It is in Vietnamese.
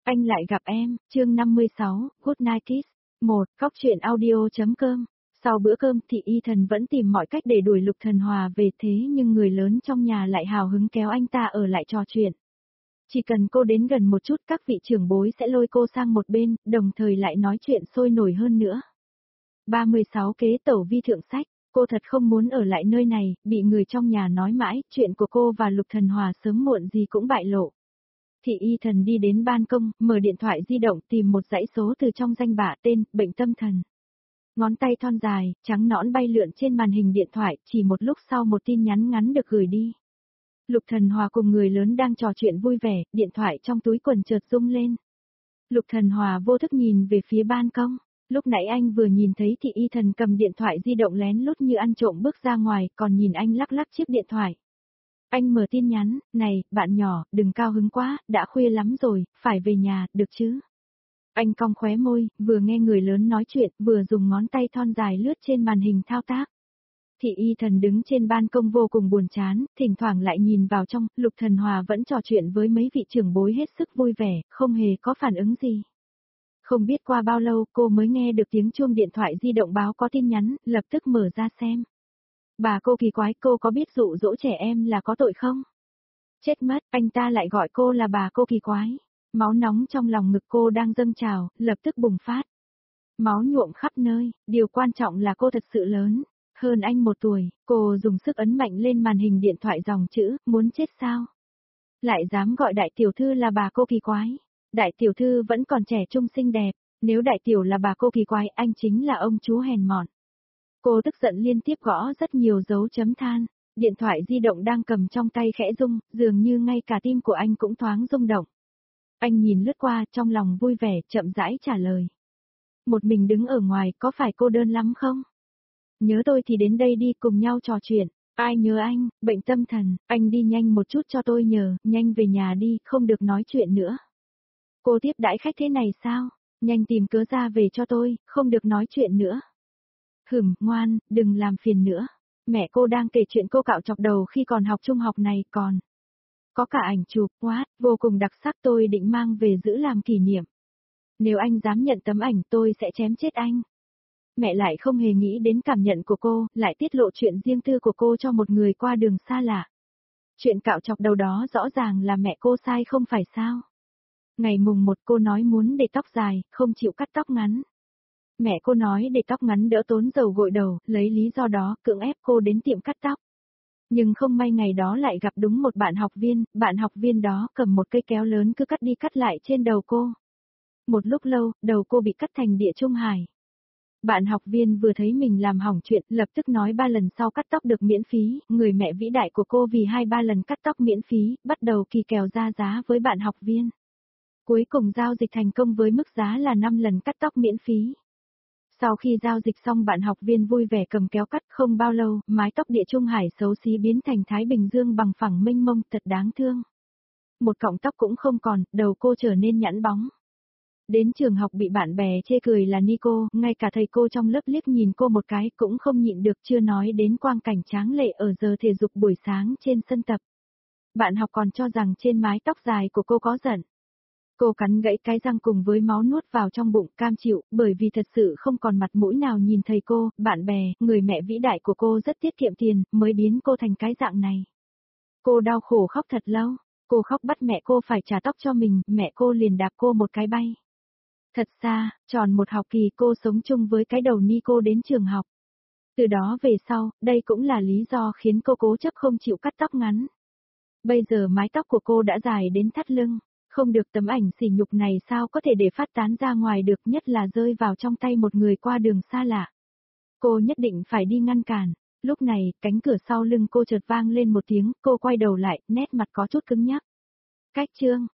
Anh lại gặp em, chương 56, Good Night Kiss. 1. Góc truyện audio.com. Sau bữa cơm thì Y Thần vẫn tìm mọi cách để đuổi Lục Thần Hòa về, thế nhưng người lớn trong nhà lại hào hứng kéo anh ta ở lại trò chuyện. Chỉ cần cô đến gần một chút các vị trưởng bối sẽ lôi cô sang một bên, đồng thời lại nói chuyện sôi nổi hơn nữa. 36 kế tẩu vi thượng sách, cô thật không muốn ở lại nơi này, bị người trong nhà nói mãi, chuyện của cô và Lục Thần Hòa sớm muộn gì cũng bại lộ. Thì Y Thần đi đến ban công, mở điện thoại di động tìm một dãy số từ trong danh bạ tên, bệnh tâm thần. Ngón tay thon dài, trắng nõn bay lượn trên màn hình điện thoại, chỉ một lúc sau một tin nhắn ngắn được gửi đi. Lục Thần Hòa cùng người lớn đang trò chuyện vui vẻ, điện thoại trong túi quần chợt rung lên. Lục Thần Hòa vô thức nhìn về phía ban công, lúc nãy anh vừa nhìn thấy Thị Y Thần cầm điện thoại di động lén lút như ăn trộm bước ra ngoài, còn nhìn anh lắc lắc chiếc điện thoại. Anh mở tin nhắn, này, bạn nhỏ, đừng cao hứng quá, đã khuya lắm rồi, phải về nhà, được chứ? Anh cong khóe môi, vừa nghe người lớn nói chuyện, vừa dùng ngón tay thon dài lướt trên màn hình thao tác. Thị Y Thần đứng trên ban công vô cùng buồn chán, thỉnh thoảng lại nhìn vào trong, Lục Thần Hòa vẫn trò chuyện với mấy vị trưởng bối hết sức vui vẻ, không hề có phản ứng gì. Không biết qua bao lâu cô mới nghe được tiếng chuông điện thoại di động báo có tin nhắn, lập tức mở ra xem. Bà cô kỳ quái, cô có biết dụ dỗ trẻ em là có tội không? Chết mất, anh ta lại gọi cô là bà cô kỳ quái. Máu nóng trong lòng ngực cô đang dâng trào, lập tức bùng phát. Máu nhuộm khắp nơi, điều quan trọng là cô thật sự lớn. Hơn anh 1 tuổi, cô dùng sức ấn mạnh lên màn hình điện thoại dòng chữ, muốn chết sao? Lại dám gọi đại tiểu thư là bà cô kỳ quái. Đại tiểu thư vẫn còn trẻ trung xinh đẹp, nếu đại tiểu là bà cô kỳ quái anh chính là ông chú hèn mọn. Cô tức giận liên tiếp gõ rất nhiều dấu chấm than, điện thoại di động đang cầm trong tay khẽ rung, dường như ngay cả tim của anh cũng thoáng rung động. Anh nhìn lướt qua trong lòng vui vẻ, chậm rãi trả lời. Một mình đứng ở ngoài có phải cô đơn lắm không? Nhớ tôi thì đến đây đi cùng nhau trò chuyện. Ai nhớ anh, bệnh tâm thần, anh đi nhanh một chút cho tôi nhờ, nhanh về nhà đi, không được nói chuyện nữa. Cô tiếp đãi khách thế này sao? Nhanh tìm cớ ra về cho tôi, không được nói chuyện nữa. Ngoan, đừng làm phiền nữa. Mẹ cô đang kể chuyện cô cạo chọc đầu khi còn học trung học này còn. Có cả ảnh chụp, vô cùng đặc sắc, tôi định mang về giữ làm kỷ niệm. Nếu anh dám nhận tấm ảnh tôi sẽ chém chết anh. Mẹ lại không hề nghĩ đến cảm nhận của cô, lại tiết lộ chuyện riêng tư của cô cho một người qua đường xa lạ. Chuyện cạo chọc đầu đó rõ ràng là mẹ cô sai không phải sao? Ngày mùng 1 cô nói muốn để tóc dài, không chịu cắt tóc ngắn. Mẹ cô nói để tóc ngắn đỡ tốn dầu gội đầu, lấy lý do đó cưỡng ép cô đến tiệm cắt tóc. Nhưng không may ngày đó lại gặp đúng một bạn học viên đó cầm một cây kéo lớn cứ cắt đi cắt lại trên đầu cô. Một lúc lâu, đầu cô bị cắt thành địa trung hải. Bạn học viên vừa thấy mình làm hỏng chuyện, lập tức nói 3 lần sau cắt tóc được miễn phí, người mẹ vĩ đại của cô vì 2-3 lần cắt tóc miễn phí, bắt đầu kỳ kèo ra giá với bạn học viên. Cuối cùng giao dịch thành công với mức giá là 5 lần cắt tóc miễn phí. Sau khi giao dịch xong bạn học viên vui vẻ cầm kéo cắt, không bao lâu, mái tóc địa trung hải xấu xí biến thành Thái Bình Dương bằng phẳng mênh mông, thật đáng thương. Một cọng tóc cũng không còn, đầu cô trở nên nhẵn bóng. Đến trường học bị bạn bè chê cười là Nico, ngay cả thầy cô trong lớp liếc nhìn cô một cái cũng không nhịn được, chưa nói đến quang cảnh tráng lệ ở giờ thể dục buổi sáng trên sân tập. Bạn học còn cho rằng trên mái tóc dài của cô có giận. Cô cắn gãy cái răng cùng với máu nuốt vào trong bụng, cam chịu, bởi vì thật sự không còn mặt mũi nào nhìn thầy cô, bạn bè, người mẹ vĩ đại của cô rất tiết kiệm tiền, mới biến cô thành cái dạng này. Cô đau khổ khóc thật lâu, cô khóc bắt mẹ cô phải trả tóc cho mình, mẹ cô liền đạp cô một cái bay. Thật xa, tròn 1 học kỳ cô sống chung với cái đầu Nico đến trường học. Từ đó về sau, đây cũng là lý do khiến cô cố chấp không chịu cắt tóc ngắn. Bây giờ mái tóc của cô đã dài đến thắt lưng. Không được, tấm ảnh sỉ nhục này sao có thể để phát tán ra ngoài được, nhất là rơi vào trong tay một người qua đường xa lạ. Cô nhất định phải đi ngăn cản. Lúc này, cánh cửa sau lưng cô chợt vang lên một tiếng, cô quay đầu lại, nét mặt có chút cứng nhắc. Cách chương,